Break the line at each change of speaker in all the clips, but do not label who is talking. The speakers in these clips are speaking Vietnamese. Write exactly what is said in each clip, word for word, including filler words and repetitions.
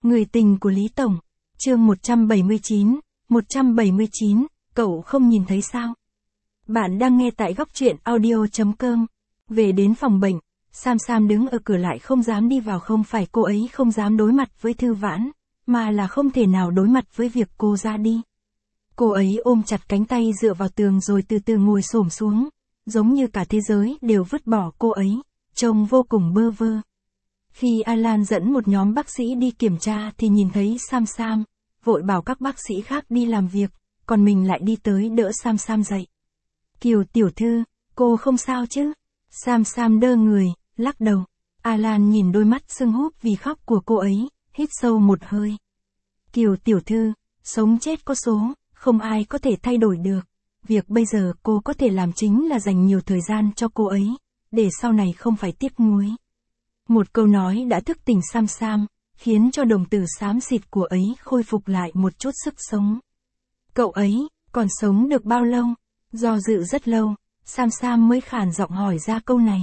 Người tình của Lý Tổng. Chương một trăm bảy mươi chín, một trăm bảy mươi chín, cậu không nhìn thấy sao? Bạn đang nghe tại góc truyện audio chấm com. Về đến phòng bệnh, Sam Sam đứng ở cửa lại không dám đi vào, không phải cô ấy không dám đối mặt với Thư Vãn, mà là không thể nào đối mặt với việc cô ra đi. Cô ấy ôm chặt cánh tay dựa vào tường rồi từ từ ngồi xổm xuống, giống như cả thế giới đều vứt bỏ cô ấy, trông vô cùng bơ vơ. Khi Alan dẫn một nhóm bác sĩ đi kiểm tra thì nhìn thấy Sam Sam, vội bảo các bác sĩ khác đi làm việc, còn mình lại đi tới đỡ Sam Sam dậy. Kiều tiểu thư, cô không sao chứ? Sam Sam đơ người, lắc đầu. Alan nhìn đôi mắt sưng húp vì khóc của cô ấy, hít sâu một hơi. Kiều tiểu thư, sống chết có số, không ai có thể thay đổi được. Việc bây giờ cô có thể làm chính là dành nhiều thời gian cho cô ấy, để sau này không phải tiếc nuối. Một câu nói đã thức tỉnh Sam Sam, khiến cho đồng tử xám xịt của ấy khôi phục lại một chút sức sống. Cậu ấy, còn sống được bao lâu? Do dự rất lâu, Sam Sam mới khàn giọng hỏi ra câu này.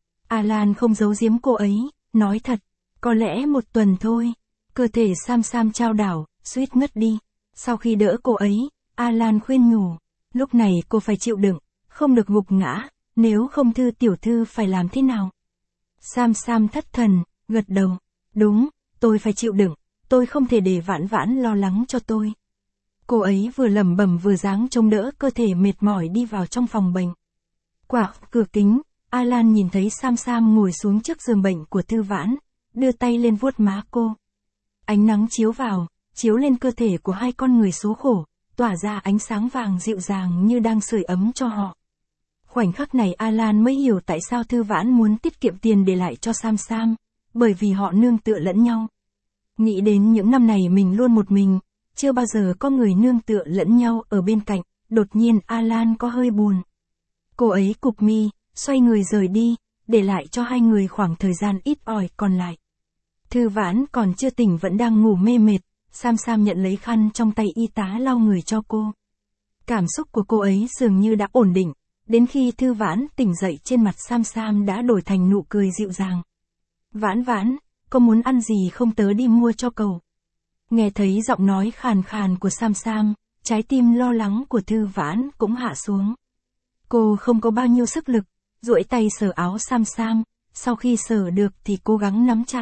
Alan không giấu giếm cô ấy, nói thật, có lẽ một tuần thôi. Cơ thể Sam Sam chao đảo, suýt ngất đi. Sau khi đỡ cô ấy, Alan khuyên nhủ, lúc này cô phải chịu đựng, không được gục ngã, nếu không Thư tiểu thư phải làm thế nào? Sam Sam thất thần, gật đầu, đúng, tôi phải chịu đựng, tôi không thể để Vãn Vãn lo lắng cho tôi. Cô ấy vừa lẩm bẩm vừa dáng trông đỡ cơ thể mệt mỏi đi vào trong phòng bệnh. Qua cửa kính, Alan nhìn thấy Sam Sam ngồi xuống trước giường bệnh của Thư Vãn, đưa tay lên vuốt má cô. Ánh nắng chiếu vào, chiếu lên cơ thể của hai con người số khổ, tỏa ra ánh sáng vàng dịu dàng như đang sưởi ấm cho họ. Khoảnh khắc này Alan mới hiểu tại sao Thư Vãn muốn tiết kiệm tiền để lại cho Sam Sam, bởi vì họ nương tựa lẫn nhau. Nghĩ đến những năm này mình luôn một mình, chưa bao giờ có người nương tựa lẫn nhau ở bên cạnh, đột nhiên Alan có hơi buồn. Cô ấy cụp mi, xoay người rời đi, để lại cho hai người khoảng thời gian ít ỏi còn lại. Thư Vãn còn chưa tỉnh vẫn đang ngủ mê mệt, Sam Sam nhận lấy khăn trong tay y tá lau người cho cô. Cảm xúc của cô ấy dường như đã ổn định, đến khi Thư Vãn tỉnh dậy trên mặt Sam Sam đã đổi thành nụ cười dịu dàng. Vãn Vãn, có muốn ăn gì không, tớ đi mua cho cậu. Nghe thấy giọng nói khàn khàn của Sam Sam, trái tim lo lắng của Thư Vãn cũng hạ xuống. Cô không có bao nhiêu sức lực, duỗi tay sờ áo Sam Sam, sau khi sờ được thì cố gắng nắm chặt.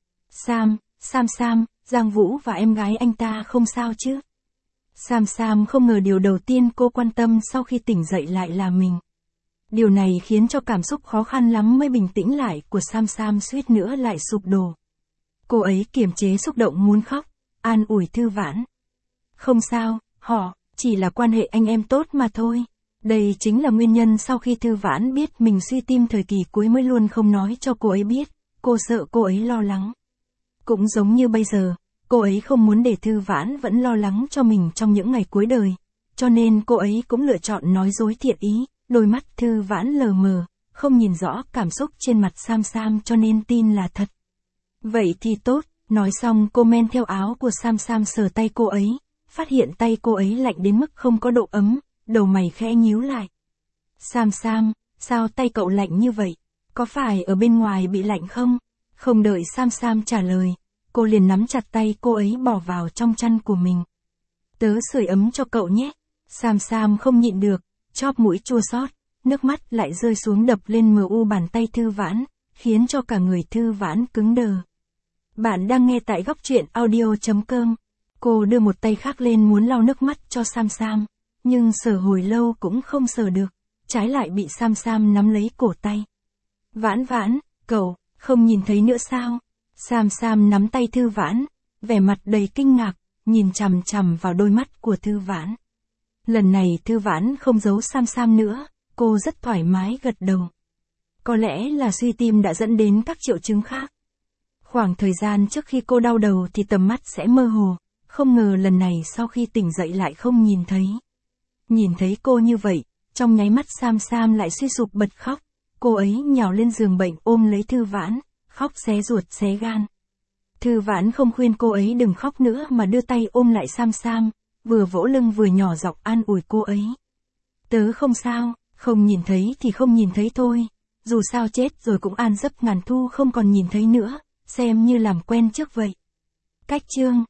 Sam, Sam Sam, Giang Vũ và em gái anh ta không sao chứ? Sam Sam không ngờ điều đầu tiên cô quan tâm sau khi tỉnh dậy lại là mình. Điều này khiến cho cảm xúc khó khăn lắm mới bình tĩnh lại của Sam Sam suýt nữa lại sụp đổ. Cô ấy kiềm chế xúc động muốn khóc, an ủi Thư Vãn. Không sao, họ, chỉ là quan hệ anh em tốt mà thôi. Đây chính là nguyên nhân sau khi Thư Vãn biết mình suy tim thời kỳ cuối mới luôn không nói cho cô ấy biết, cô sợ cô ấy lo lắng. Cũng giống như bây giờ, cô ấy không muốn để Thư Vãn vẫn lo lắng cho mình trong những ngày cuối đời, cho nên cô ấy cũng lựa chọn nói dối thiện ý, đôi mắt Thư Vãn lờ mờ, không nhìn rõ cảm xúc trên mặt Sam Sam cho nên tin là thật. Vậy thì tốt, nói xong cô men theo áo của Sam Sam sờ tay cô ấy, phát hiện tay cô ấy lạnh đến mức không có độ ấm, đầu mày khẽ nhíu lại. Sam Sam, sao tay cậu lạnh như vậy? Có phải ở bên ngoài bị lạnh không? Không đợi Sam Sam trả lời, cô liền nắm chặt tay cô ấy bỏ vào trong chăn của mình. Tớ sưởi ấm cho cậu nhé. Sam Sam không nhịn được, chóp mũi chua xót, nước mắt lại rơi xuống đập lên mờ u bàn tay Thư Vãn, khiến cho cả người Thư Vãn cứng đờ. Bạn đang nghe tại góc truyện audio chấm com. Cô đưa một tay khác lên muốn lau nước mắt cho Sam Sam, nhưng sờ hồi lâu cũng không sờ được, trái lại bị Sam Sam nắm lấy cổ tay. Vãn Vãn, cậu, không nhìn thấy nữa sao? Sam Sam nắm tay Thư Vãn, vẻ mặt đầy kinh ngạc, nhìn chằm chằm vào đôi mắt của Thư Vãn. Lần này Thư Vãn không giấu Sam Sam nữa, cô rất thoải mái gật đầu. Có lẽ là suy tim đã dẫn đến các triệu chứng khác. Khoảng thời gian trước khi cô đau đầu thì tầm mắt sẽ mơ hồ, không ngờ lần này sau khi tỉnh dậy lại không nhìn thấy. Nhìn thấy cô như vậy, trong nháy mắt Sam Sam lại suy sụp bật khóc, cô ấy nhào lên giường bệnh ôm lấy Thư Vãn, khóc xé ruột xé gan. Thư Vãn không khuyên cô ấy đừng khóc nữa mà đưa tay ôm lại Sam Sam, vừa vỗ lưng vừa nhỏ giọng an ủi cô ấy. Tớ không sao, không nhìn thấy thì không nhìn thấy thôi, dù sao chết rồi cũng an giấc ngàn thu không còn nhìn thấy nữa, xem như làm quen trước vậy. Cách chương